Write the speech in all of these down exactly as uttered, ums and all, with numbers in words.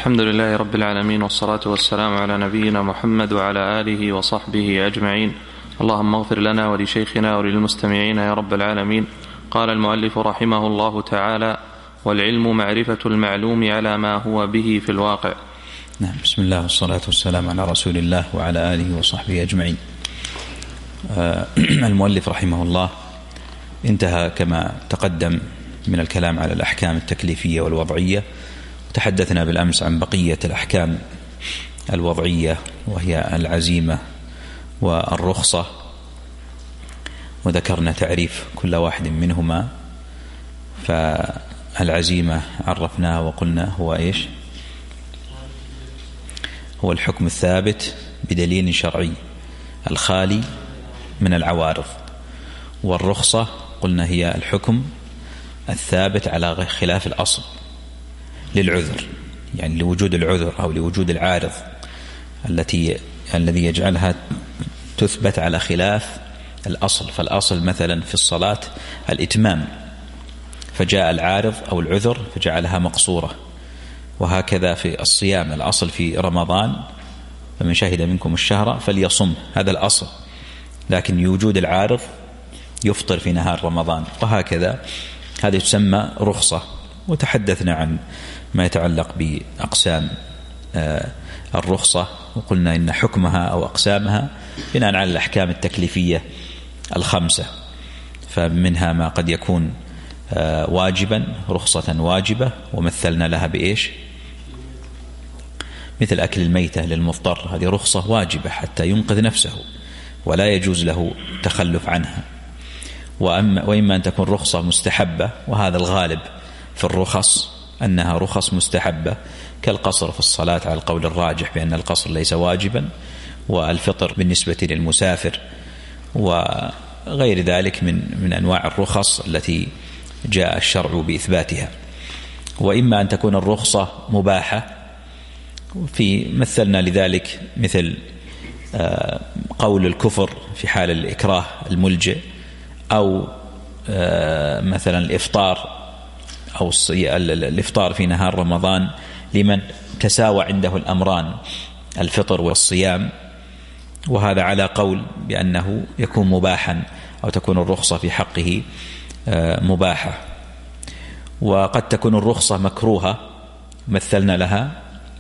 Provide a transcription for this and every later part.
الحمد لله رب العالمين، والصلاة والسلام على نبينا محمد وعلى آله وصحبه أجمعين. اللهم اغفر لنا ولشيخنا وللمستمعين يا رب العالمين. قال المؤلف رحمه الله تعالى: والعلم معرفة المعلوم على ما هو به في الواقع. نعم. بسم الله والصلاة والسلام على رسول الله وعلى آله وصحبه أجمعين. آه المؤلف رحمه الله انتهى كما تقدم من الكلام على الأحكام التكليفية والوضعية، وتحدثنا بالأمس عن بقية الأحكام الوضعية وهي العزيمة والرخصة، وذكرنا تعريف كل واحد منهما. فالعزيمة عرفناها وقلنا هو إيش؟ هو الحكم الثابت بدليل شرعي الخالي من العوارض. والرخصة قلنا هي الحكم الثابت على خلاف الأصل للعذر، يعني لوجود العذر أو لوجود العارض التي الذي يجعلها تثبت على خلاف الأصل. فالأصل مثلا في الصلاة الإتمام، فجاء العارض أو العذر فجعلها مقصورة. وهكذا في الصيام، الأصل في رمضان فمن شهد منكم الشهر فليصم، هذا الأصل، لكن يوجود العارض يفطر في نهار رمضان. وهكذا هذه تسمى رخصة. وتحدثنا عن ما يتعلق بأقسام الرخصة، وقلنا إن حكمها أو أقسامها بناء على الأحكام التكليفية الخمسة. فمنها ما قد يكون واجبا، رخصة واجبة، ومثلنا لها بإيش؟ مثل أكل الميتة للمضطر، هذه رخصة واجبة حتى ينقذ نفسه ولا يجوز له تخلف عنها. وأما وإما أن تكون رخصة مستحبة، وهذا الغالب في الرخص أنها رخص مستحبة، كالقصر في الصلاة على القول الراجح بأن القصر ليس واجبا، والفطر بالنسبة للمسافر، وغير ذلك من من أنواع الرخص التي جاء الشرع بإثباتها. وإما أن تكون الرخصة مباحة، في مثلنا لذلك مثل قول الكفر في حال الإكراه الملجئ، أو مثلا الإفطار أو الإفطار في نهار رمضان لمن تساوى عنده الأمران الفطر والصيام. وهذا على قول بأنه يكون مباحا، أو تكون الرخصة في حقه مباحة. وقد تكون الرخصة مكروهة، مثلنا لها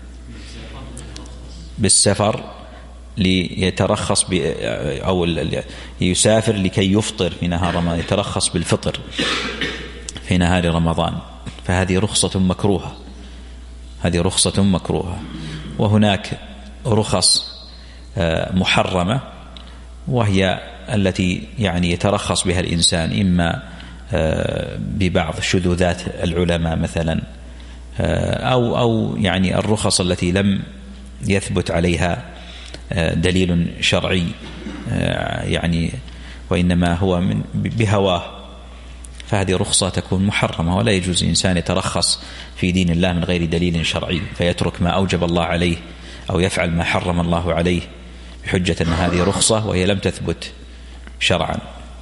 بالسفر ليترخص ب أو يسافر لكي يفطر في نهار رمضان، يترخص بالفطر في نهار رمضان، فهذه رخصة مكروهة، هذه رخصة مكروهة. وهناك رخص محرمة، وهي التي يعني يترخص بها الإنسان إما ببعض شذوذات العلماء مثلا، أو أو يعني الرخص التي لم يثبت عليها دليل شرعي، يعني وإنما هو من بهواه، فهذه رخصة تكون محرمة. ولا يجوز الإنسان يترخص في دين الله من غير دليل شرعي، فيترك ما أوجب الله عليه أو يفعل ما حرم الله عليه بحجة أن هذه رخصة وهي لم تثبت شرعا.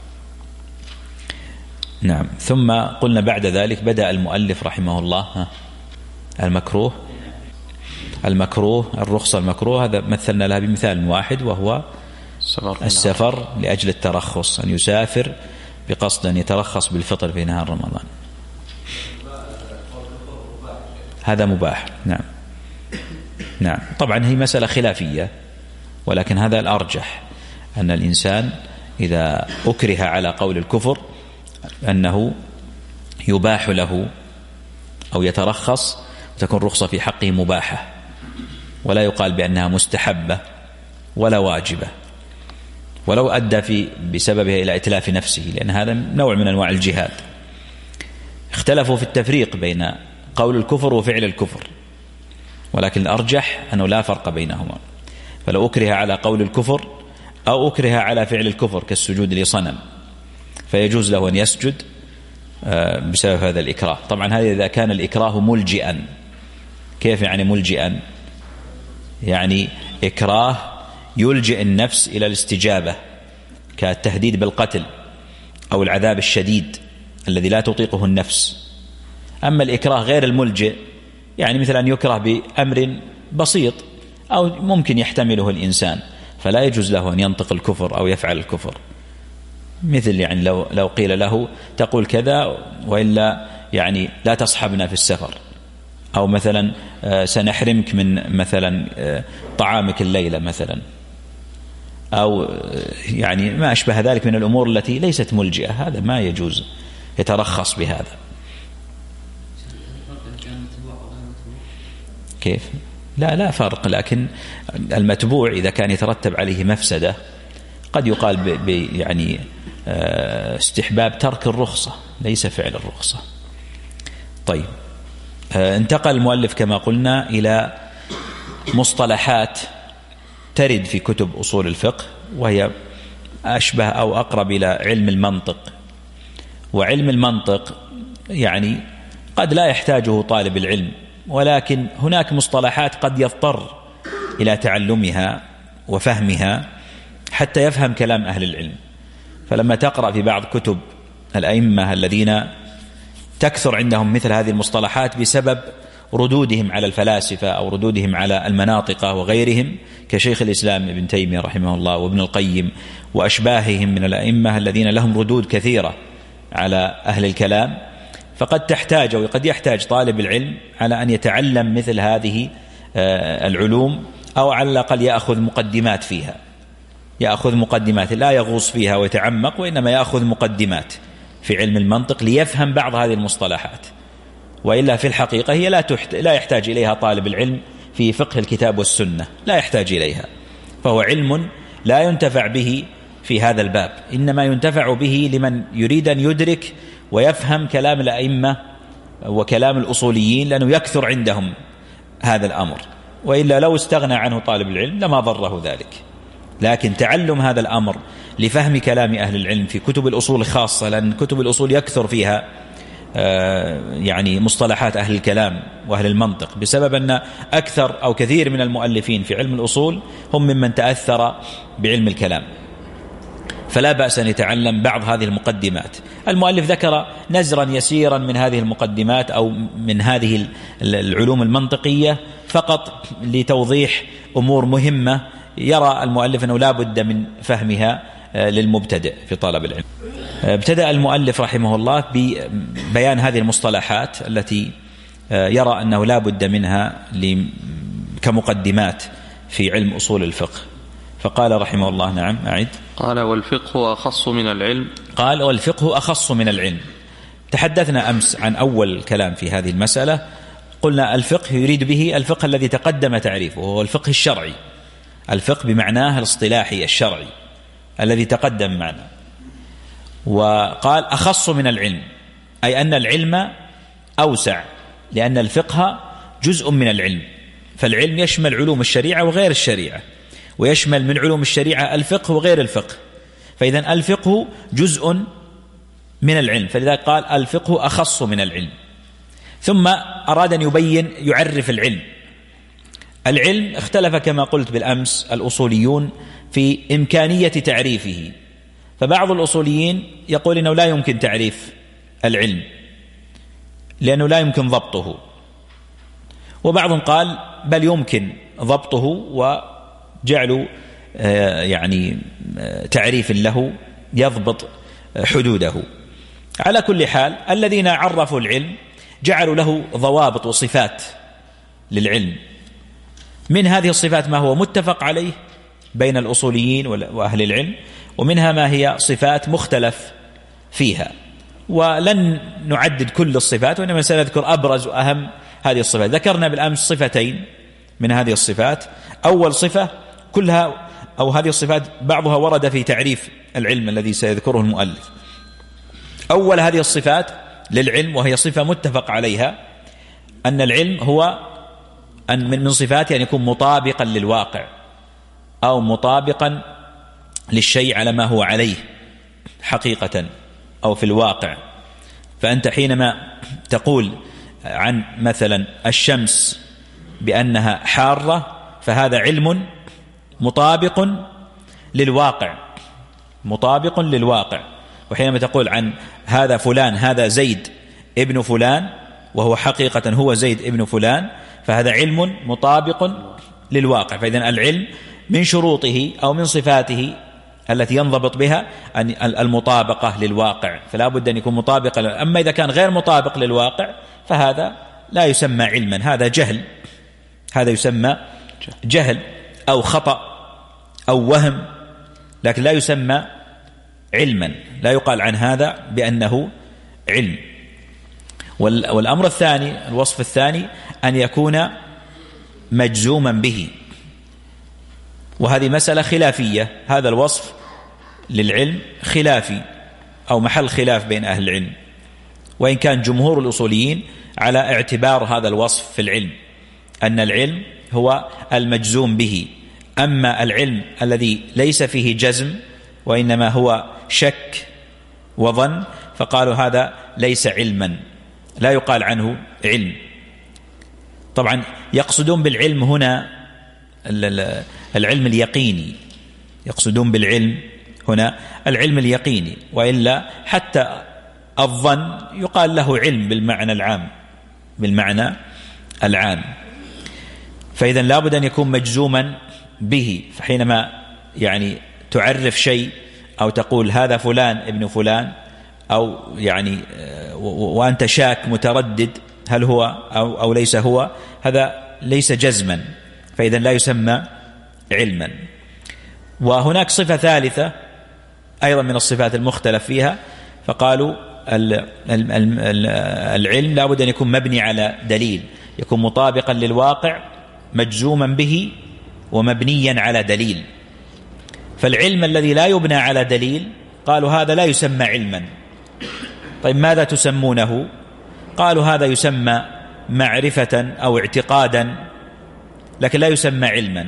نعم. ثم قلنا بعد ذلك بدأ المؤلف رحمه الله المكروه. المكروه الرخصة المكروه هذا مثلنا لها بمثال واحد، وهو السفر لأجل الترخص، أن يسافر بقصد أن يترخص بالفطر في نهار رمضان، هذا مباح. نعم نعم. طبعا هي مسألة خلافية، ولكن هذا الأرجح، أن الإنسان إذا أكره على قول الكفر أنه يباح له أو يترخص، تكون رخصة في حقه مباحة، ولا يقال بأنها مستحبة ولا واجبة، ولو أدى في بسببها إلى إتلاف نفسه، لأن هذا نوع من أنواع الجهاد. اختلفوا في التفريق بين قول الكفر وفعل الكفر، ولكن الأرجح أنه لا فرق بينهما. فلو أكره على قول الكفر أو أكره على فعل الكفر كالسجود لصنم، فيجوز له أن يسجد بسبب هذا الإكراه. طبعا هذا إذا كان الإكراه ملجئا. كيف يعني ملجئا؟ يعني إكراه يلجئ النفس إلى الاستجابة، كالتهديد بالقتل أو العذاب الشديد الذي لا تطيقه النفس. أما الإكراه غير الملجئ يعني مثل أن يكره بأمر بسيط أو ممكن يحتمله الإنسان، فلا يجوز له أن ينطق الكفر أو يفعل الكفر. مثل يعني لو لو قيل له تقول كذا وإلا يعني لا تصحبنا في السفر، أو مثلا سنحرمك من مثلا طعامك الليلة مثلا، أو يعني ما أشبه ذلك من الأمور التي ليست ملجئة، هذا ما يجوز يترخص بهذا. كيف؟ لا لا فرق، لكن المتبوع إذا كان يترتب عليه مفسدة قد يقال ب يعني استحباب ترك الرخصة ليس فعل الرخصة. طيب، انتقل المؤلف كما قلنا إلى مصطلحات ترد في كتب أصول الفقه، وهي أشبه أو أقرب إلى علم المنطق. وعلم المنطق يعني قد لا يحتاجه طالب العلم، ولكن هناك مصطلحات قد يضطر إلى تعلمها وفهمها حتى يفهم كلام أهل العلم. فلما تقرأ في بعض كتب الأئمة الذين تكثر عندهم مثل هذه المصطلحات بسبب ردودهم على الفلاسفة أو ردودهم على المناطقة وغيرهم، كشيخ الإسلام ابن تيمية رحمه الله وابن القيم وأشباههم من الأئمة الذين لهم ردود كثيرة على أهل الكلام، فقد تحتاج أو قد يحتاج طالب العلم على أن يتعلم مثل هذه العلوم، أو على الأقل يأخذ مقدمات فيها، يأخذ مقدمات لا يغوص فيها ويتعمق، وإنما يأخذ مقدمات في علم المنطق ليفهم بعض هذه المصطلحات. وإلا في الحقيقة هي لا لا يحتاج إليها طالب العلم في فقه الكتاب والسنة، لا يحتاج إليها، فهو علم لا ينتفع به في هذا الباب، إنما ينتفع به لمن يريد أن يدرك ويفهم كلام الأئمة وكلام الأصوليين، لأنه يكثر عندهم هذا الأمر. وإلا لو استغنى عنه طالب العلم لما ضره ذلك. لكن تعلم هذا الأمر لفهم كلام أهل العلم في كتب الأصول خاصة، لأن كتب الأصول يكثر فيها يعني مصطلحات أهل الكلام وأهل المنطق، بسبب أن أكثر أو كثير من المؤلفين في علم الأصول هم ممن تأثر بعلم الكلام، فلا بأس أن يتعلم بعض هذه المقدمات. المؤلف ذكر نزرا يسيرا من هذه المقدمات أو من هذه العلوم المنطقية فقط لتوضيح أمور مهمة يرى المؤلف أنه لا بد من فهمها للمبتدئ في طلب العلم. ابتدأ المؤلف رحمه الله ببيان هذه المصطلحات التي يرى أنه لا بد منها كمقدمات في علم أصول الفقه، فقال رحمه الله نعم أعد قال والفقه أخص من العلم قال والفقه أخص من العلم. تحدثنا أمس عن أول الكلام في هذه المسألة، قلنا الفقه يريد به الفقه الذي تقدم تعريفه، وهو الفقه الشرعي، الفقه بمعناه الاصطلاحي الشرعي الذي تقدم معنا. وقال أخص من العلم، أي أن العلم أوسع، لأن الفقه جزء من العلم، فالعلم يشمل علوم الشريعة وغير الشريعة، ويشمل من علوم الشريعة الفقه وغير الفقه، فإذا الفقه جزء من العلم، فلذلك قال الفقه أخص من العلم. ثم أراد أن يبين يعرف العلم. العلم اختلف كما قلت بالأمس الأصوليون في إمكانية تعريفه، فبعض الأصوليين يقول إنه لا يمكن تعريف العلم لأنه لا يمكن ضبطه، وبعضهم قال بل يمكن ضبطه وجعلوا يعني تعريف له يضبط حدوده. على كل حال الذين عرفوا العلم جعلوا له ضوابط وصفات للعلم، من هذه الصفات ما هو متفق عليه بين الأصوليين وأهل العلم، ومنها ما هي صفات مختلف فيها، ولن نعدد كل الصفات وإنما سنذكر أبرز وأهم هذه الصفات. ذكرنا بالأمس صفتين من هذه الصفات. أول صفة كلها أو هذه الصفات بعضها ورد في تعريف العلم الذي سيذكره المؤلف. أول هذه الصفات للعلم وهي صفة متفق عليها، أن العلم هو أن من صفاته أن يكون مطابقا للواقع أو مطابقا للشيء على ما هو عليه حقيقة أو في الواقع. فأنت حينما تقول عن مثلا الشمس بأنها حارة فهذا علم مطابق للواقع، مطابق للواقع. وحينما تقول عن هذا فلان هذا زيد ابن فلان وهو حقيقة هو زيد ابن فلان، فهذا علم مطابق للواقع. فإذن العلم من شروطه أو من صفاته التي ينضبط بها أن المطابقة للواقع، فلا بد أن يكون مطابقا. أما إذا كان غير مطابق للواقع فهذا لا يسمى علما، هذا جهل، هذا يسمى جهل أو خطأ أو وهم، لكن لا يسمى علما، لا يقال عن هذا بأنه علم. والأمر الثاني، الوصف الثاني، أن يكون مجزوما به، وهذه مسألة خلافية. هذا الوصف للعلم خلافي أو محل خلاف بين أهل العلم، وإن كان جمهور الأصوليين على اعتبار هذا الوصف في العلم أن العلم هو المجزوم به. أما العلم الذي ليس فيه جزم وإنما هو شك وظن فقالوا هذا ليس علما، لا يقال عنه علم. طبعا يقصدون بالعلم هنا العلم اليقيني، يقصدون بالعلم هنا العلم اليقيني، وإلا حتى الظن يقال له علم بالمعنى العام، بالمعنى العام. فإذا لابد أن يكون مجزوما به. فحينما يعني تعرف شيء أو تقول هذا فلان ابن فلان، أو يعني وأنت شاك متردد هل هو أو, أو ليس هو، هذا ليس جزما، فإذا لا يسمى علما. وهناك صفة ثالثة أيضا من الصفات المختلف فيها، فقالوا العلم لا بد أن يكون مبني على دليل، يكون مطابقا للواقع مجزوما به ومبنيا على دليل. فالعلم الذي لا يبنى على دليل قالوا هذا لا يسمى علما. طيب ماذا تسمونه؟ قالوا هذا يسمى معرفة أو اعتقادا، لكن لا يسمى علما.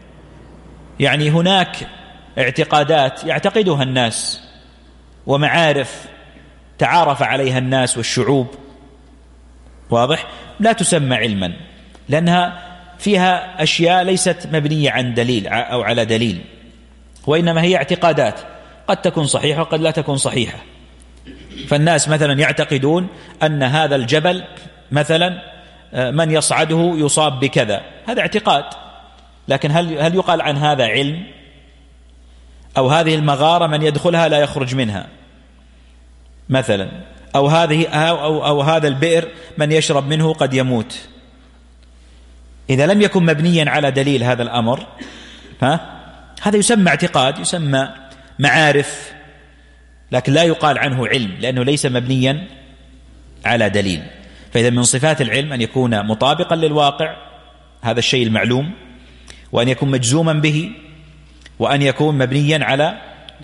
يعني هناك اعتقادات يعتقدها الناس ومعارف تعارف عليها الناس والشعوب، واضح، لا تسمى علما لأنها فيها أشياء ليست مبنية عن دليل أو على دليل، وإنما هي اعتقادات قد تكون صحيحة وقد لا تكون صحيحة. فالناس مثلا يعتقدون أن هذا الجبل مثلا من يصعده يصاب بكذا، هذا اعتقاد، لكن هل هل يقال عن هذا علم؟ أو هذه المغارة من يدخلها لا يخرج منها مثلا، أو هذه أو, أو, أو هذا البئر من يشرب منه قد يموت. إذا لم يكن مبنيا على دليل هذا الأمر، ها هذا يسمى اعتقاد، يسمى معارف، لكن لا يقال عنه علم لأنه ليس مبنيا على دليل. فإذا من صفات العلم أن يكون مطابقا للواقع، هذا الشيء المعلوم، وأن يكون مجزوما به، وأن يكون مبنيا على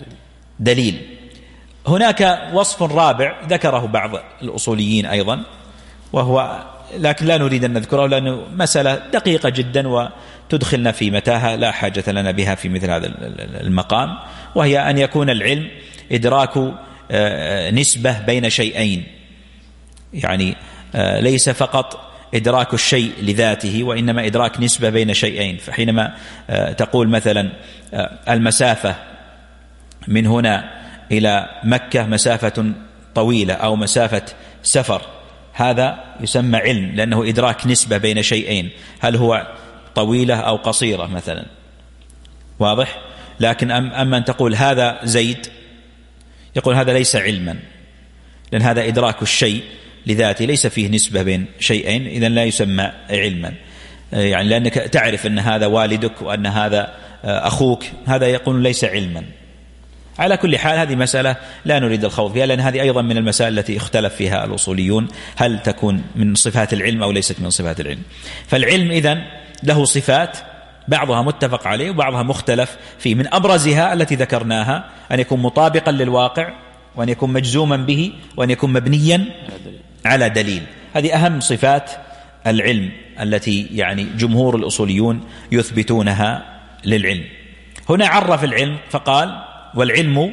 دليل. هناك وصف رابع ذكره بعض الأصوليين أيضا، وهو لكن لا نريد أن نذكره لأنه مسألة دقيقة جدا وتدخلنا في متاهة لا حاجة لنا بها في مثل هذا المقام، وهي أن يكون العلم إدراك نسبة بين شيئين، يعني ليس فقط إدراك الشيء لذاته وإنما إدراك نسبة بين شيئين. فحينما تقول مثلا المسافة من هنا إلى مكة مسافة طويلة أو مسافة سفر، هذا يسمى علم لأنه إدراك نسبة بين شيئين، هل هو طويلة أو قصيرة مثلا، واضح. لكن أما أن تقول هذا زيد، يقول هذا ليس علما، لأن هذا إدراك الشيء لذاته ليس فيه نسبة بين شيئين، إذن لا يسمى علما. يعني لأنك تعرف أن هذا والدك وأن هذا أخوك، هذا يقول ليس علما. على كل حال هذه مسألة لا نريد الخوض فيها، لأن هذه أيضا من المسائل التي اختلف فيها الأصوليون، هل تكون من صفات العلم أو ليست من صفات العلم. فالعلم إذن له صفات بعضها متفق عليه وبعضها مختلف فيه. من أبرزها التي ذكرناها أن يكون مطابقا للواقع، وأن يكون مجزوما به، وأن يكون مبنيا على دليل. هذه أهم صفات العلم التي يعني جمهور الأصوليون يثبتونها للعلم. هنا عرف العلم فقال والعلم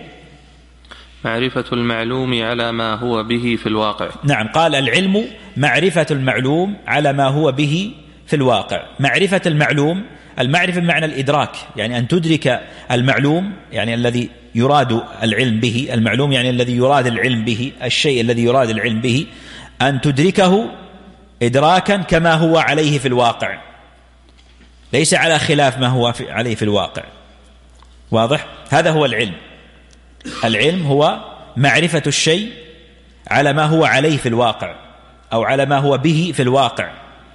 معرفة المعلوم على ما هو به في الواقع. نعم، قال العلم معرفة المعلوم على ما هو به في الواقع. معرفة المعلوم، المعرفة بمعنى الإدراك، يعني أن تدرك المعلوم، يعني الذي يراد العلم به، المعلوم يعني الذي يراد العلم به، الشيء الذي يراد العلم به، أن تدركه إدراكا كما هو عليه في الواقع، ليس على خلاف ما هو في عليه في الواقع. واضح؟ هذا هو العلم. العلم هو معرفة الشيء على ما هو عليه في الواقع أو على ما هو به في الواقع.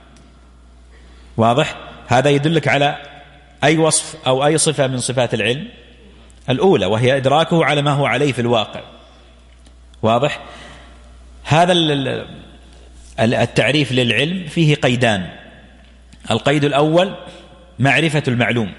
واضح؟ هذا يدلك على أي وصف أو أي صفة من صفات العلم؟ الأولى، وهي إدراكه على ما هو عليه في الواقع. واضح؟ هذا التعريف للعلم فيه قيدان. القيد الأول معرفة المعلوم،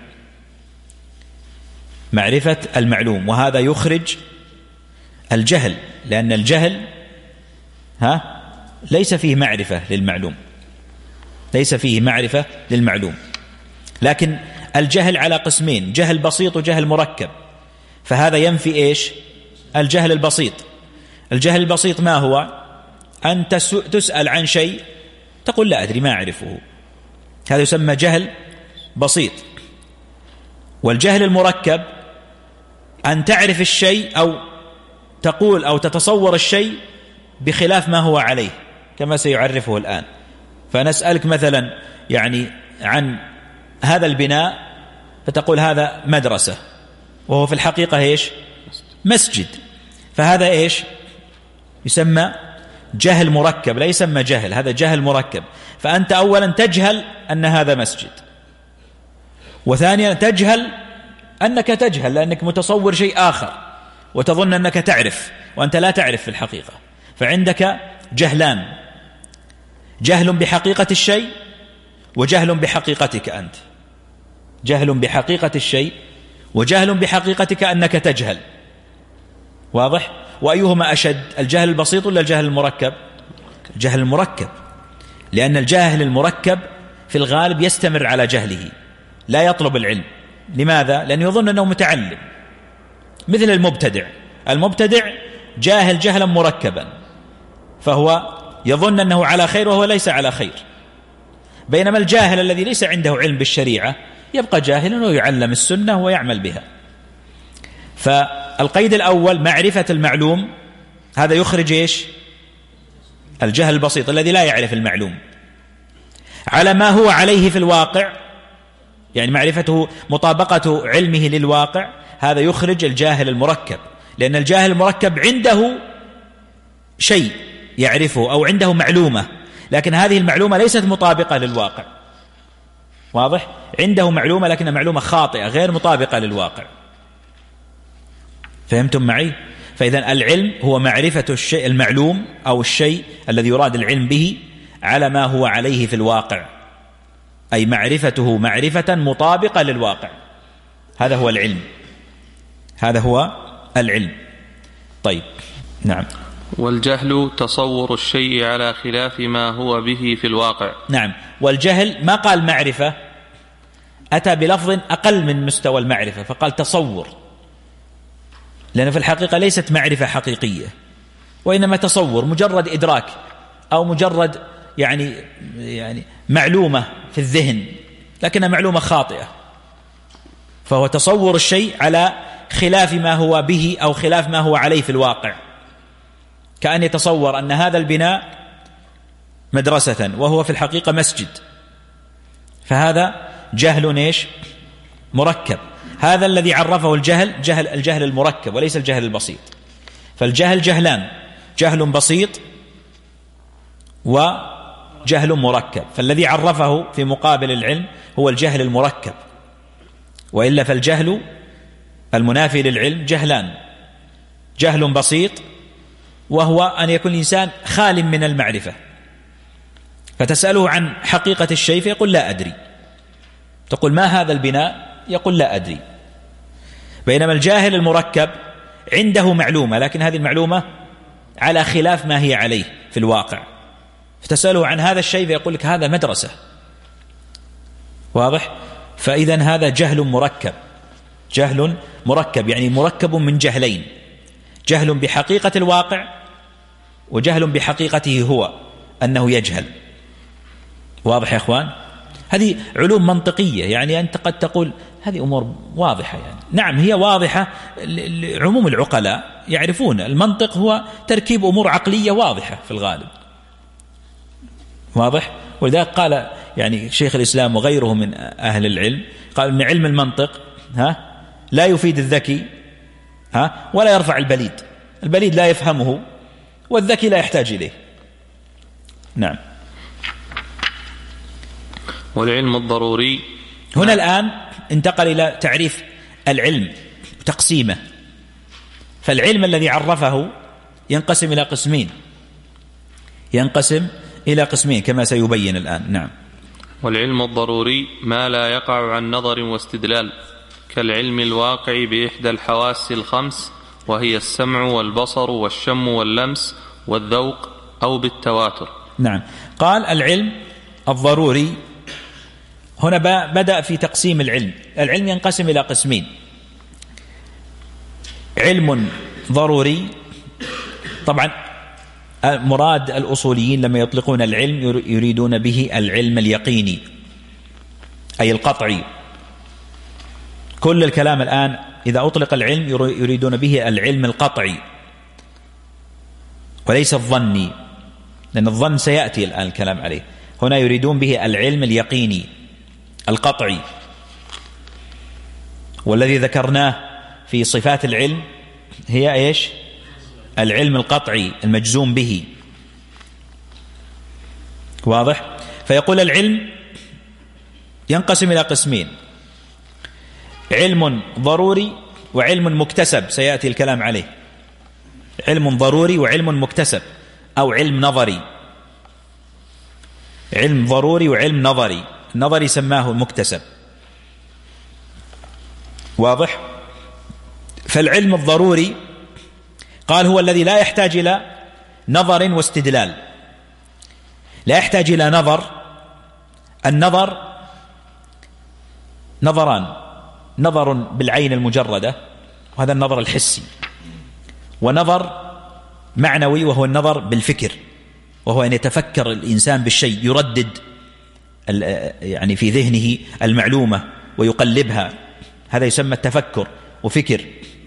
معرفة المعلوم، وهذا يخرج الجهل، لأن الجهل ها ليس فيه معرفة للمعلوم، ليس فيه معرفة للمعلوم. لكن الجهل على قسمين، جهل بسيط وجهل مركب، فهذا ينفي إيش؟ الجهل البسيط. الجهل البسيط ما هو؟ أنت تسأل عن شيء تقول لا أدري ما أعرفه، هذا يسمى جهل بسيط. والجهل المركب أن تعرف الشيء أو تقول أو تتصور الشيء بخلاف ما هو عليه، كما سيعرفه الآن. فنسألك مثلا يعني عن هذا البناء فتقول هذا مدرسة، وهو في الحقيقة إيش؟ مسجد. فهذا إيش؟ يسمى جهل مركب، لا يسمى جهل، هذا جهل مركب. فأنت أولا تجهل أن هذا مسجد، وثانيا تجهل أنك تجهل لأنك متصور شيء آخر وتظن أنك تعرف وأنت لا تعرف في الحقيقة. فعندك جهلان، جهل بحقيقة الشيء وجهل بحقيقتك أنت، جهل بحقيقة الشيء وجهل بحقيقتك أنك تجهل. واضح؟ وأيهما أشد، الجهل البسيط ولا الجهل المركب؟ الجهل المركب، لأن الجاهل المركب في الغالب يستمر على جهله، لا يطلب العلم. لماذا؟ لأنه يظن أنه متعلم، مثل المبتدع. المبتدع جاهل جهلا مركبا، فهو يظن أنه على خير وهو ليس على خير. بينما الجاهل الذي ليس عنده علم بالشريعة يبقى جاهلا ويعلم السنة ويعمل بها. فالقيد الأول معرفة المعلوم، هذا يخرج إيش؟ الجهل البسيط الذي لا يعرف المعلوم على ما هو عليه في الواقع، يعني معرفته مطابقة علمه للواقع، هذا يخرج الجاهل المركب. لأن الجاهل المركب عنده شيء يعرفه أو عنده معلومة، لكن هذه المعلومة ليست مطابقة للواقع. واضح؟ عنده معلومة لكنها معلومة خاطئة غير مطابقة للواقع. فهمتم معي؟ فإذا العلم هو معرفة الشيء المعلوم أو الشيء الذي يراد العلم به على ما هو عليه في الواقع، أي معرفته معرفة مطابقة للواقع. هذا هو العلم، هذا هو العلم. طيب، نعم. والجهل تصور الشيء على خلاف ما هو به في الواقع. نعم. والجهل ما قال معرفة، أتى بلفظ أقل من مستوى المعرفة فقال تصور، لأن في الحقيقة ليست معرفة حقيقية، وإنما تصور، مجرد إدراك أو مجرد يعني يعني معلومة في الذهن لكنها معلومة خاطئة. فهو تصور الشيء على خلاف ما هو به أو خلاف ما هو عليه في الواقع، كأن يتصور أن هذا البناء مدرسة وهو في الحقيقة مسجد. فهذا جهل إيش؟ مركب. هذا الذي عرفه الجهل جهل الجهل المركب وليس الجهل البسيط. فالجهل جهلان، جهل بسيط وجهل مركب، فالذي عرفه في مقابل العلم هو الجهل المركب، وإلا فالجهل المنافي للعلم جهلان، جهل بسيط وهو أن يكون الإنسان خال من المعرفة، فتسأله عن حقيقة الشيء فيقول لا أدري، تقول ما هذا البناء يقول لا أدري. بينما الجاهل المركب عنده معلومة لكن هذه المعلومة على خلاف ما هي عليه في الواقع، فتسأله عن هذا الشيء فيقول لك هذا مدرسة. واضح؟ فإذا هذا جهل مركب، جهل مركب يعني مركب من جهلين، جهل بحقيقة الواقع وجهل بحقيقته هو أنه يجهل. واضح يا أخوان؟ هذه علوم منطقية، يعني أنت قد تقول هذه أمور واضحة، يعني نعم هي واضحة، عموم العقلاء يعرفون المنطق هو تركيب أمور عقلية واضحة في الغالب. واضح؟ ولذلك قال يعني شيخ الإسلام وغيره من أهل العلم قال إن علم المنطق ها لا يفيد الذكي ها ولا يرفع البليد، البليد لا يفهمه والذكي لا يحتاج إليه. نعم. والعلم الضروري هنا الآن انتقل إلى تعريف العلم تقسيمه. فالعلم الذي عرفه ينقسم إلى قسمين ينقسم إلى قسمين كما سيبين الآن. نعم. والعلم الضروري ما لا يقع عن نظر واستدلال، كالعلم الواقع بإحدى الحواس الخمس وهي السمع والبصر والشم واللمس والذوق، أو بالتواتر. نعم. قال العلم الضروري هنا بدأ في تقسيم العلم. العلم ينقسم إلى قسمين: علم ضروري، طبعا مراد الأصوليين لما يطلقون العلم يريدون به العلم اليقيني أي القطعي. كل الكلام الآن إذا أطلق العلم يريدون به العلم القطعي وليس الظني، لأن الظن سيأتي الآن الكلام عليه. هنا يريدون به العلم اليقيني القطعي، والذي ذكرناه في صفات العلم هي إيش؟ العلم القطعي المجزوم به. واضح؟ فيقول العلم ينقسم إلى قسمين: علم ضروري وعلم مكتسب، سيأتي الكلام عليه. علم ضروري وعلم مكتسب أو علم نظري. علم ضروري وعلم نظري، النظري سماه مكتسب. واضح؟ فالعلم الضروري قال هو الذي لا يحتاج إلى نظر واستدلال، لا يحتاج إلى نظر. النظر نظران: نظر بالعين المجردة وهذا النظر الحسي، ونظر معنوي وهو النظر بالفكر، وهو أن يتفكر الإنسان بالشيء، يردد يعني في ذهنه المعلومة ويقلبها، هذا يسمى التفكر وفكر.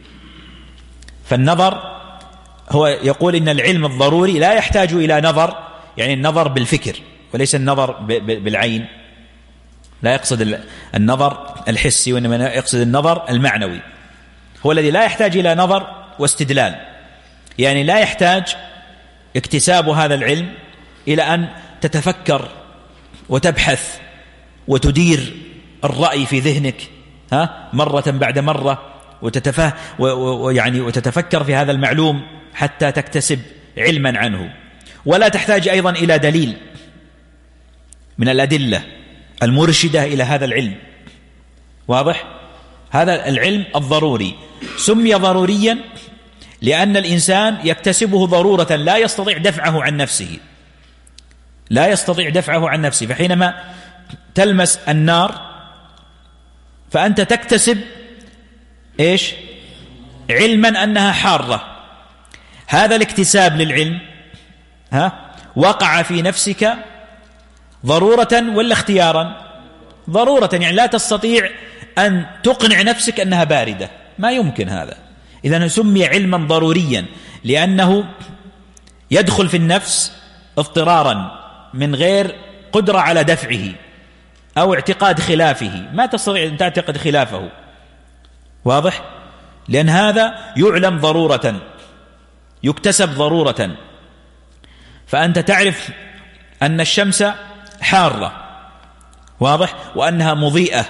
فالنظر هو يقول إن العلم الضروري لا يحتاج إلى نظر، يعني النظر بالفكر وليس النظر بالعين، لا يقصد النظر الحسي وإنما يقصد النظر المعنوي. هو الذي لا يحتاج إلى نظر واستدلال، يعني لا يحتاج اكتساب هذا العلم إلى أن تتفكر وتبحث وتدير الرأي في ذهنك ها مرة بعد مرة وتتفه ويعني وتتفكر في هذا المعلوم حتى تكتسب علما عنه. ولا تحتاج أيضا إلى دليل من الأدلة المرشدة إلى هذا العلم. واضح؟ هذا العلم الضروري سمي ضروريا لأن الإنسان يكتسبه ضرورة لا يستطيع دفعه عن نفسه، لا يستطيع دفعه عن نفسه. فحينما تلمس النار فأنت تكتسب إيش؟ علما أنها حارة. هذا الاكتساب للعلم ها وقع في نفسك ضرورة ولا اختيارا؟ ضرورة، يعني لا تستطيع أن تقنع نفسك أنها باردة، ما يمكن هذا. إذن سمي علما ضروريا لأنه يدخل في النفس اضطرارا من غير قدرة على دفعه أو اعتقاد خلافه، ما تستطيع أن تعتقد خلافه. واضح؟ لأن هذا يعلم ضرورة، يكتسب ضرورة. فأنت تعرف أن الشمس حارة، واضح، وأنها مضيئة،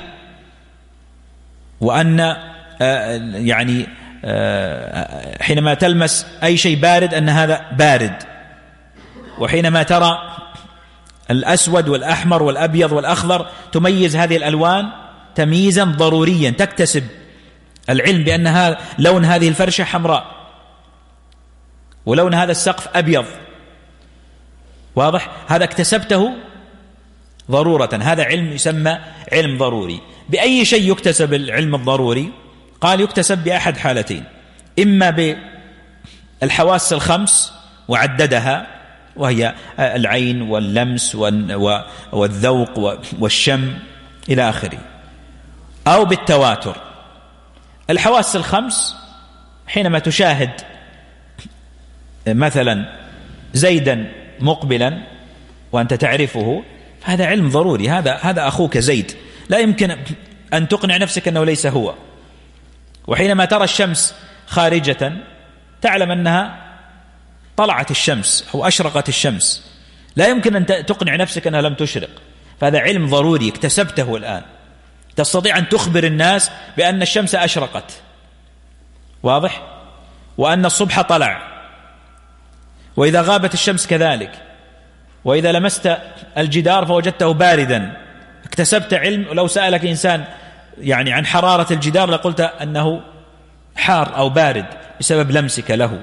وأن آه يعني آه حينما تلمس أي شيء بارد أن هذا بارد. وحينما ترى الأسود والأحمر والأبيض والأخضر تميز هذه الألوان تمييزا ضروريا، تكتسب العلم بأن لون هذه الفرشة حمراء ولون هذا السقف أبيض. واضح؟ هذا اكتسبته ضرورة، هذا علم يسمى علم ضروري. بأي شيء يكتسب العلم الضروري؟ قال يكتسب بأحد حالتين: إما بالحواس الخمس وعددها وهي العين واللمس والذوق والشم إلى آخره، أو بالتواتر. الحواس الخمس حينما تشاهد مثلا زيدا مقبلا وأنت تعرفه، هذا علم ضروري. هذا هذا أخوك زيد، لا يمكن أن تقنع نفسك أنه ليس هو. وحينما ترى الشمس خارجة تعلم أنها طلعت الشمس أو أشرقت الشمس، لا يمكن أن تقنع نفسك أنها لم تشرق. فهذا علم ضروري اكتسبته الآن، تستطيع أن تخبر الناس بأن الشمس أشرقت، واضح، وأن الصبح طلع، وإذا غابت الشمس كذلك، وإذا لمست الجدار فوجدته باردا. اكتسبت علم. لو سألك إنسان يعني عن حرارة الجدار لقلت أنه حار أو بارد بسبب لمسك له.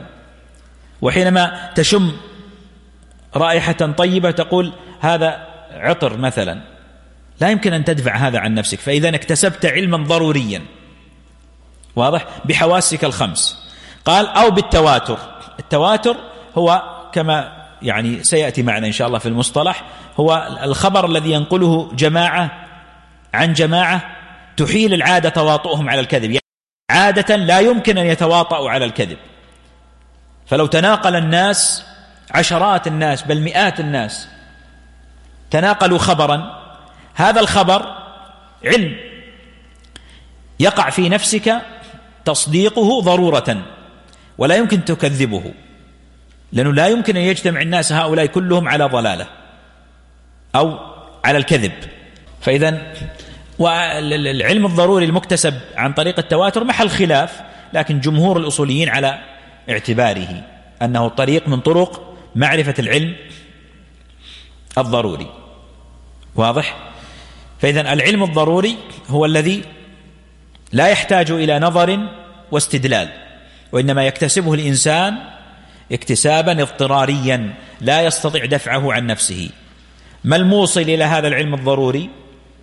وحينما تشم رائحة طيبة تقول هذا عطر مثلا، لا يمكن أن تدفع هذا عن نفسك. فإذا اكتسبت علما ضروريا، واضح، بحواسك الخمس. قال أو بالتواتر. التواتر هو كما يعني سيأتي معنا إن شاء الله في المصطلح، هو الخبر الذي ينقله جماعة عن جماعة تحيل العادة تواطؤهم على الكذب. يعني عادة لا يمكن أن يتواطؤوا على الكذب. فلو تناقل الناس، عشرات الناس بل مئات الناس تناقلوا خبرا، هذا الخبر علم يقع في نفسك تصديقه ضرورة، ولا يمكن تكذبه، لأنه لا يمكن أن يجتمع الناس هؤلاء كلهم على ضلالة أو على الكذب. فإذا والعلم الضروري المكتسب عن طريق التواتر محل خلاف، لكن جمهور الأصوليين على اعتباره أنه طريق من طرق معرفة العلم الضروري، واضح. فإذا العلم الضروري هو الذي لا يحتاج إلى نظر واستدلال، وإنما يكتسبه الإنسان اكتسابا اضطراريا لا يستطيع دفعه عن نفسه. ما الموصل إلى هذا العلم الضروري؟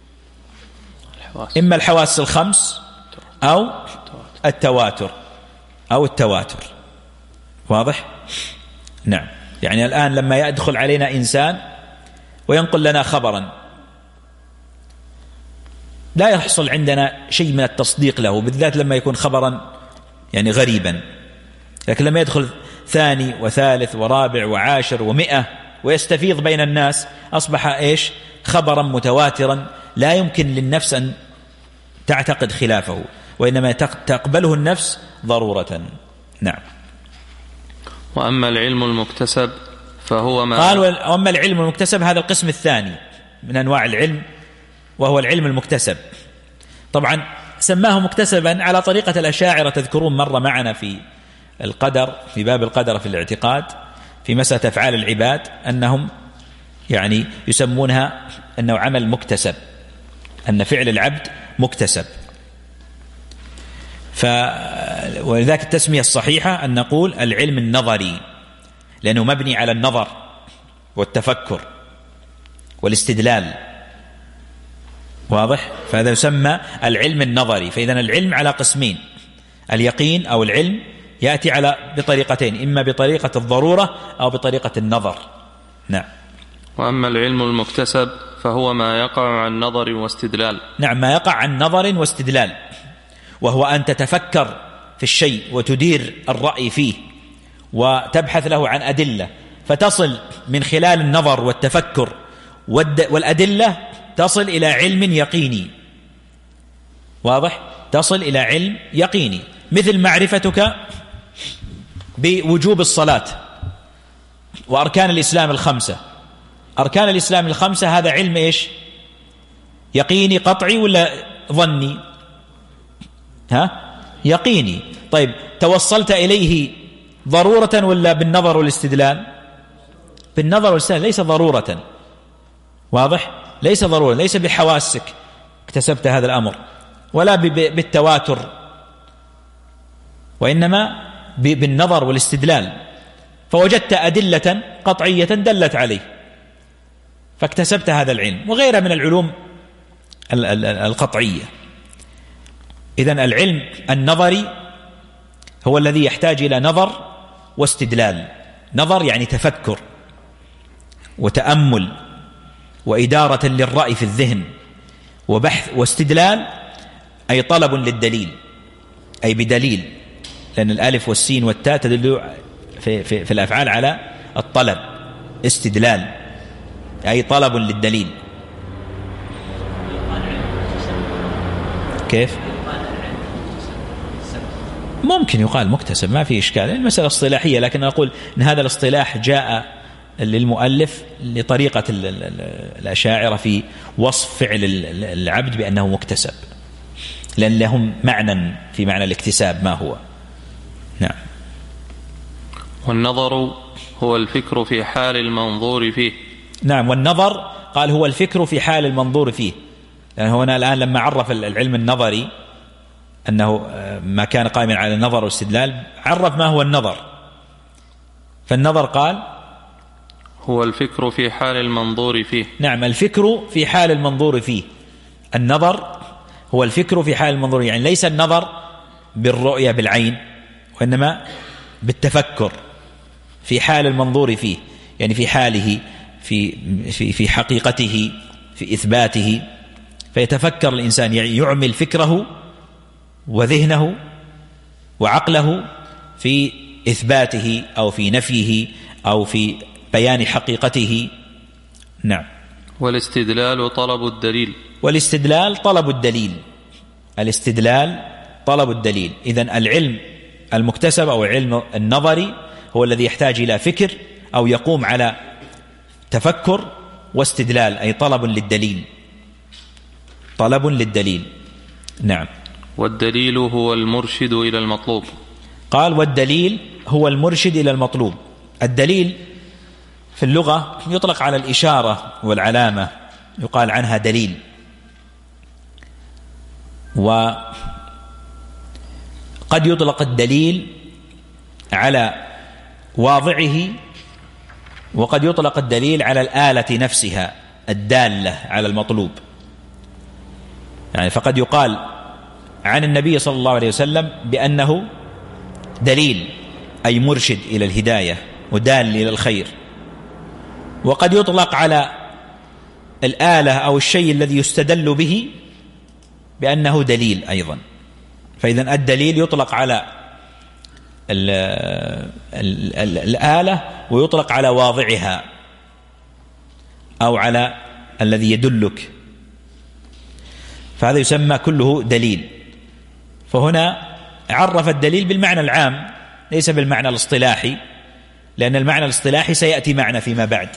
إما الحواس الخمس أو التواتر أو التواتر، واضح؟ نعم. يعني الآن لما يدخل علينا إنسان وينقل لنا خبرا لا يحصل عندنا شيء من التصديق له، بالذات لما يكون خبرا يعني غريبا. لكن لما يدخل ثاني وثالث ورابع وعاشر ومئة ويستفيض بين الناس أصبح إيش؟ خبرا متواترا لا يمكن للنفس أن تعتقد خلافه، وإنما تقبله النفس ضرورة. نعم. وأما العلم المكتسب فهو ما قال وأما العلم المكتسب هذا القسم الثاني من أنواع العلم، وهو العلم المكتسب. طبعا سماه مكتسبا على طريقة الأشاعرة، تذكرون مرة معنا في القدر، في باب القدر في الاعتقاد في مسألة أفعال العباد، أنهم يعني يسمونها أنه عمل مكتسب، أن فعل العبد مكتسب. ف... ولذلك التسمية الصحيحة أن نقول العلم النظري، لأنه مبني على النظر والتفكر والاستدلال، واضح. فهذا يسمى العلم النظري. فإذا العلم على قسمين، اليقين أو العلم يأتي على بطريقتين، إما بطريقة الضرورة أو بطريقة النظر. نعم. وأما العلم المكتسب فهو ما يقع عن نظر واستدلال. نعم، ما يقع عن نظر واستدلال، وهو أن تتفكر في الشيء وتدير الرأي فيه وتبحث له عن أدلة، فتصل من خلال النظر والتفكر والأدلة تصل إلى علم يقيني، واضح، تصل إلى علم يقيني، مثل معرفتك بوجوب الصلاة وأركان الإسلام الخمسة. أركان الإسلام الخمسة هذا علم إيش؟ يقيني قطعي ولا ظني؟ ها؟ يقيني. طيب توصلت إليه ضرورة ولا بالنظر والاستدلال؟ بالنظر والاستدلال، ليس ضرورة، واضح، ليس ضرورة، ليس بحواسك اكتسبت هذا الأمر، ولا بالتواتر، وإنما بالنظر والاستدلال، فوجدت أدلة قطعية دلت عليه فاكتسبت هذا العلم، وغيرها من العلوم القطعية. إذن العلم النظري هو الذي يحتاج إلى نظر واستدلال. نظر يعني تفكر وتأمل وإدارة للرأي في الذهن وبحث، واستدلال أي طلب للدليل، أي بدليل، لأن الألف والسين والتاء تدل في, في, في الأفعال على الطلب، استدلال. أي طلب للدليل. كيف؟ ممكن يقال مكتسب، ما في إشكال، المسألة اصطلاحية، لكن أقول إن هذا الاصطلاح جاء للمؤلف لطريقة الأشاعرة في وصف فعل العبد بأنه مكتسب، لأن لهم معنى في معنى الاكتساب ما هو. نعم. والنظر هو الفكر في حال المنظور فيه. نعم، والنظر قال هو الفكر في حال المنظور فيه، لأن هنا الآن لما عرف العلم النظري أنه ما كان قائما على النظر والاستدلال، عرف ما هو النظر. فالنظر قال هو الفكر في حال المنظور فيه. نعم، الفكر في حال المنظور فيه. النظر هو الفكر في حال المنظور، يعني ليس النظر بالرؤية بالعين، وإنما بالتفكر في حال المنظور فيه، يعني في حاله، في في في حقيقته، في إثباته. فيتفكر الإنسان، يعني يعمل فكره وذهنه وعقله في إثباته أو في نفيه أو في بيان حقيقته. نعم. والاستدلال طلب الدليل. والاستدلال طلب الدليل. الاستدلال طلب الدليل. إذن العلم المكتسب أو العلم النظري هو الذي يحتاج إلى فكر أو يقوم على تفكر واستدلال، أي طلب للدليل. طلب للدليل. نعم. والدليل هو المرشد إلى المطلوب. قال والدليل هو المرشد إلى المطلوب. الدليل في اللغة يطلق على الإشارة والعلامة، يقال عنها دليل. وقد يطلق الدليل على واضعه، وقد يطلق الدليل على الآلة نفسها الدالة على المطلوب. يعني فقد يقال عن النبي صلى الله عليه وسلم بأنه دليل، أي مرشد إلى الهداية ودال إلى الخير. وقد يطلق على الآلة أو الشيء الذي يستدل به بأنه دليل أيضا. فإذن الدليل يطلق على ال ال ال الآلة، ويطلق على واضعها أو على الذي يدلك، فهذا يسمى كله دليل. فهنا عرف الدليل بالمعنى العام ليس بالمعنى الاصطلاحي، لأن المعنى الاصطلاحي سيأتي معنا فيما بعد.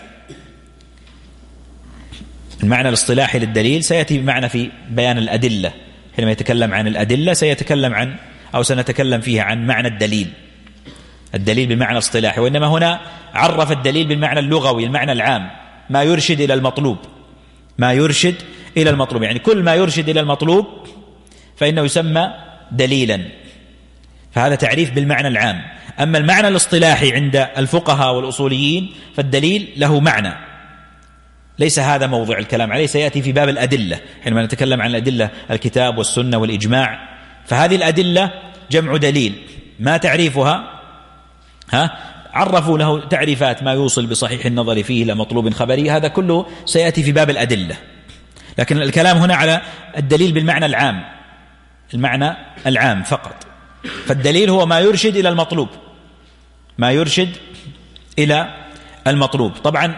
المعنى الاصطلاحي للدليل سيأتي معنا في بيان الأدلة، حينما يتكلم عن الأدلة سيتكلم عن أو سنتكلم فيها عن معنى الدليل، الدليل بالمعنى الاصطلاحي. وإنما هنا عرف الدليل بالمعنى اللغوي، المعنى العام، ما يرشد إلى المطلوب، ما يرشد إلى المطلوب، يعني كل ما يرشد إلى المطلوب فإنه يسمى دليلا. فهذا تعريف بالمعنى العام. أما المعنى الاصطلاحي عند الفقهاء والأصوليين فالدليل له معنى، ليس هذا موضوع الكلام عليه، سيأتي في باب الأدلة حينما نتكلم عن الأدلة، الكتاب والسنة والإجماع. فهذه الأدلة جمع دليل. ما تعريفها؟ ها عرفوا له تعريفات، ما يوصل بصحيح النظر فيه إلى مطلوب خبري، هذا كله سيأتي في باب الأدلة. لكن الكلام هنا على الدليل بالمعنى العام، المعنى العام فقط. فالدليل هو ما يرشد إلى المطلوب، ما يرشد إلى المطلوب. طبعا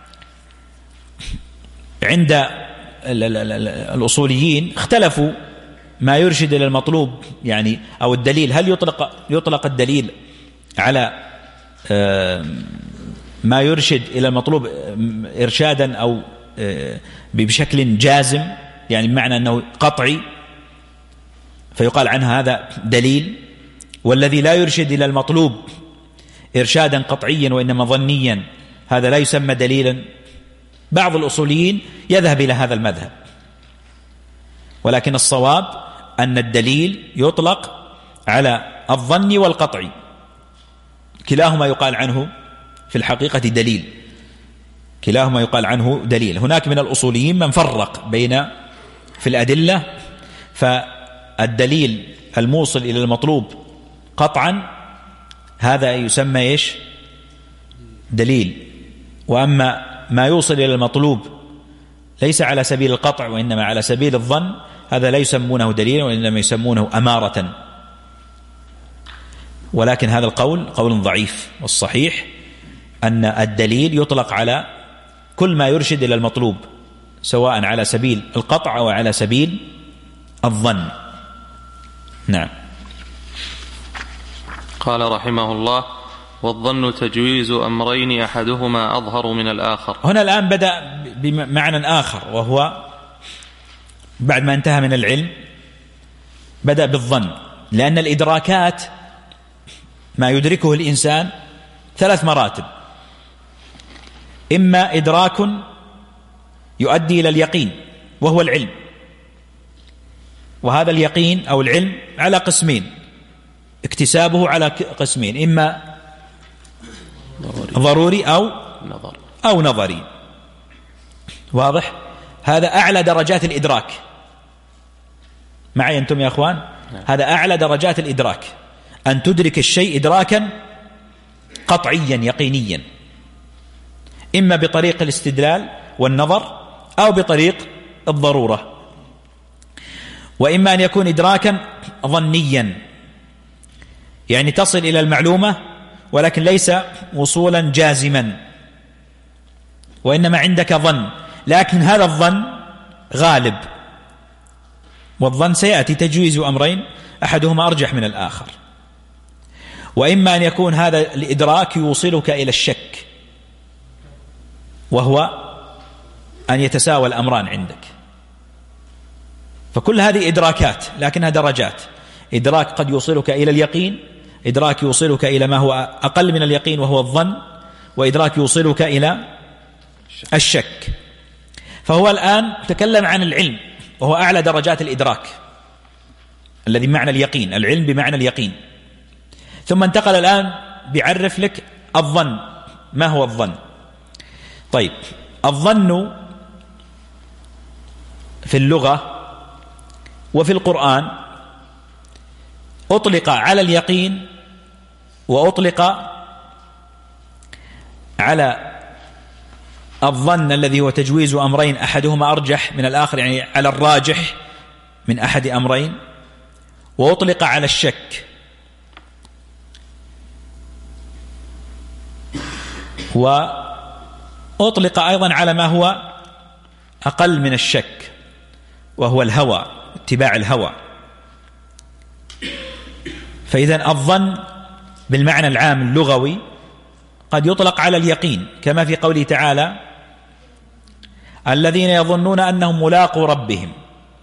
عند الأصوليين اختلفوا ما يرشد إلى المطلوب يعني أو الدليل، هل يطلق يطلق الدليل على ما يرشد إلى المطلوب إرشادا أو بشكل جازم، يعني بمعنى أنه قطعي فيقال عنه هذا دليل، والذي لا يرشد إلى المطلوب إرشادا قطعيا وإنما ظنيا هذا لا يسمى دليلا. بعض الأصوليين يذهب إلى هذا المذهب، ولكن الصواب أن الدليل يطلق على الظن والقطعي، كلاهما يقال عنه في الحقيقة دليل، كلاهما يقال عنه دليل. هناك من الأصوليين من فرق بين في الأدلة، فالدليل الموصل إلى المطلوب قطعا هذا يسمى إيش؟ دليل. وأما ما يوصل إلى المطلوب ليس على سبيل القطع وإنما على سبيل الظن هذا لا يسمونه دليلا وإنما يسمونه أمارة. ولكن هذا القول قول ضعيف، والصحيح أن الدليل يطلق على كل ما يرشد إلى المطلوب، سواء على سبيل القطع أو على سبيل الظن. نعم. قال رحمه الله: والظن تجويز أمرين أحدهما أظهر من الآخر. هنا الآن بدأ بمعنى آخر، وهو بعد ما انتهى من العلم بدأ بالظن، لأن الإدراكات ما يدركه الإنسان ثلاث مراتب: إما إدراك يؤدي إلى اليقين وهو العلم، وهذا اليقين أو العلم على قسمين، اكتسابه على قسمين: إما ضروري أو نظر أو نظري. واضح؟ هذا أعلى درجات الإدراك. معي أنتم يا أخوان؟ هذا أعلى درجات الإدراك، أن تدرك الشيء إدراكا قطعيا يقينيا، إما بطريق الاستدلال والنظر أو بطريق الضرورة، وإما أن يكون إدراكا ظنيا، يعني تصل إلى المعلومة ولكن ليس وصولا جازما، وإنما عندك ظن، لكن هذا الظن غالب، والظن سيأتي تجويز أمرين أحدهما أرجح من الآخر. وإما أن يكون هذا الإدراك يوصلك إلى الشك، وهو أن يتساوى الأمران عندك. فكل هذه إدراكات لكنها درجات: إدراك قد يوصلك إلى اليقين، إدراك يوصلك إلى ما هو أقل من اليقين وهو الظن، وإدراك يوصلك إلى الشك. فهو الآن تكلم عن العلم وهو أعلى درجات الإدراك الذي بمعنى اليقين، العلم بمعنى اليقين، ثم انتقل الآن بيعرف لك الظن. ما هو الظن؟ طيب، الظن في اللغة وفي القرآن أطلق على اليقين وأطلق على الظن الذي هو تجويز أمرين أحدهما أرجح من الآخر، يعني على الراجح من أحد أمرين، وأطلق على الشك، وأطلق أيضا على ما هو أقل من الشك وهو الهوى، اتباع الهوى. فإذا الظن بالمعنى العام اللغوي قد يطلق على اليقين، كما في قوله تعالى: الذين يظنون أنهم ملاقو ربهم.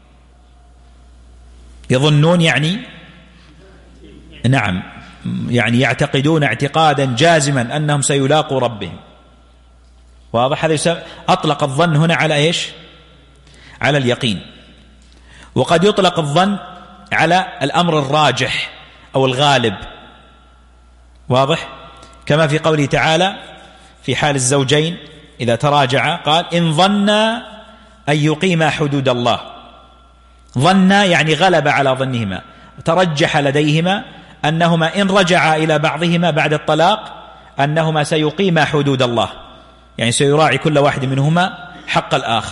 يظنون يعني نعم يعني يعتقدون اعتقادا جازما أنهم سيلاقوا ربهم. واضح؟ هذا أطلق الظن هنا على إيش؟ على اليقين. وقد يطلق الظن على الأمر الراجح أو الغالب. واضح؟ كما في قوله تعالى في حال الزوجين إذا تراجعا قال: إن ظنا أن يقيما حدود الله. ظنا يعني غلب على ظنهما، ترجح لديهما أنهما إن رجعا إلى بعضهما بعد الطلاق أنهما سيقيما حدود الله، يعني سيراعي كل واحد منهما حق الآخر.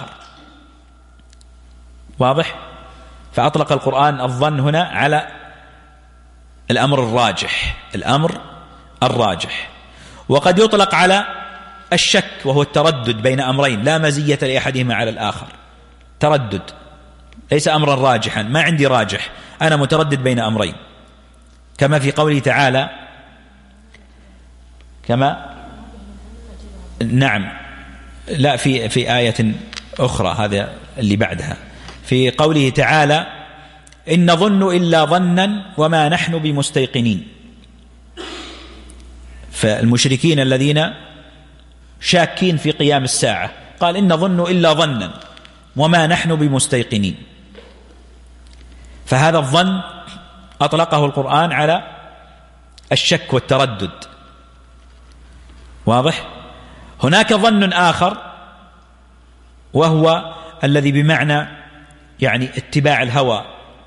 واضح؟ فأطلق القرآن الظن هنا على الأمر الراجح، الأمر الراجح. وقد يطلق على الشك وهو التردد بين أمرين لا مزية لأحدهما على الآخر. تردد ليس أمرا راجحا، ما عندي راجح، أنا متردد بين أمرين، كما في قوله تعالى كما نعم لا في في آية أخرى، هذا اللي بعدها، في قوله تعالى: إن نظن إلا ظنا وما نحن بمستيقنين. فالمشركين الذين شاكين في قيام الساعة قال: إن نظن إلا ظنا وما نحن بمستيقنين. فهذا الظن أطلقه القرآن على الشك والتردد. واضح؟ هناك ظن آخر وهو الذي بمعنى يعني اتباع الهوى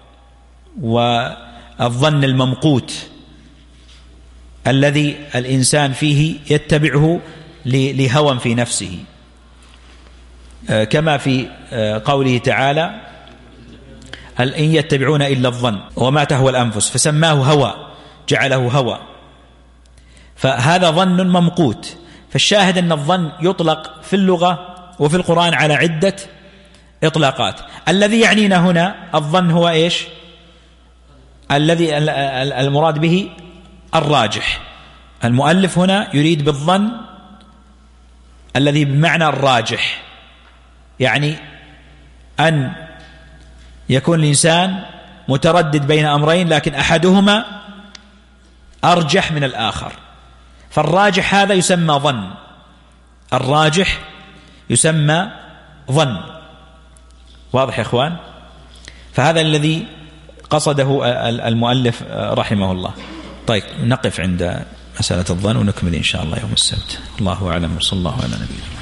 والظن الممقوت الذي الإنسان فيه يتبعه لهوى في نفسه، كما في قوله تعالى: إن يتبعون إلا الظن وما تهوى الأنفس، فسماه هوى، جعله هوى. فهذا ظن ممقوت، فالشاهد أن الظن يطلق في اللغة وفي القرآن على عدة إطلاقات. الذي يعنينا هنا الظن هو إيش؟ الذي المراد به الراجح. المؤلف هنا يريد بالظن الذي بمعنى الراجح، يعني أن يكون الإنسان متردد بين أمرين لكن أحدهما أرجح من الآخر، فالراجح هذا يسمى ظن، الراجح يسمى ظن. واضح يا إخوان؟ فهذا الذي قصده المؤلف رحمه الله. طيب نقف عند مسألة الظن ونكمل إن شاء الله يوم السبت. الله أعلم وصلى الله على نبينا.